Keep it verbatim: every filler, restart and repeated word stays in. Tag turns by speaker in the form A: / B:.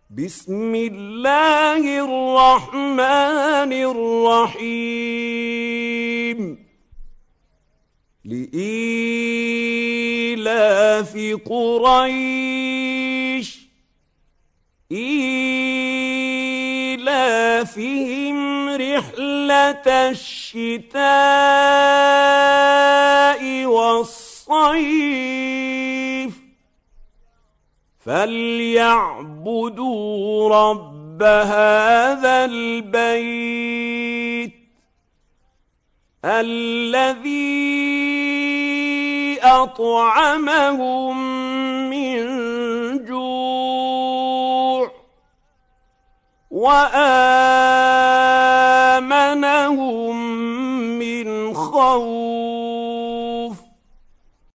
A: بسم الله الرحمن الرحيم لإيلاف قريش إيلافهم رحلة الشتاء والصيف فليعبدوا رب هذا البيت الذي أطعمهم من جوع وآمنهم من خوف.